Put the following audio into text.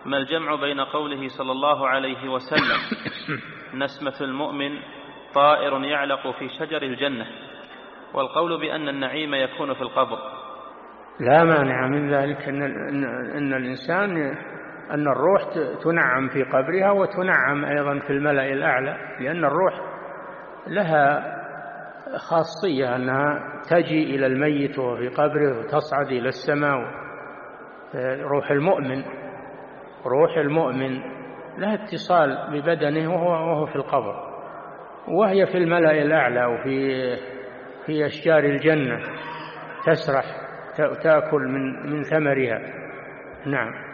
ما الجمع بين قوله صلى الله عليه وسلم نسمة المؤمن طائر يعلق في شجر الجنة والقول بأن النعيم يكون في القبر؟ لا مانع من ذلك أن الإنسان أن الروح تنعم في قبرها وتنعم أيضا في الملأ الأعلى، لأن الروح لها خاصية أنها تجي إلى الميت وهو في قبره وتصعد إلى السماء. روح المؤمن لها اتصال ببدنه وهو في القبر، وهي في الملأ الأعلى وفي أشجار الجنة تسرح تأكل من ثمرها. نعم.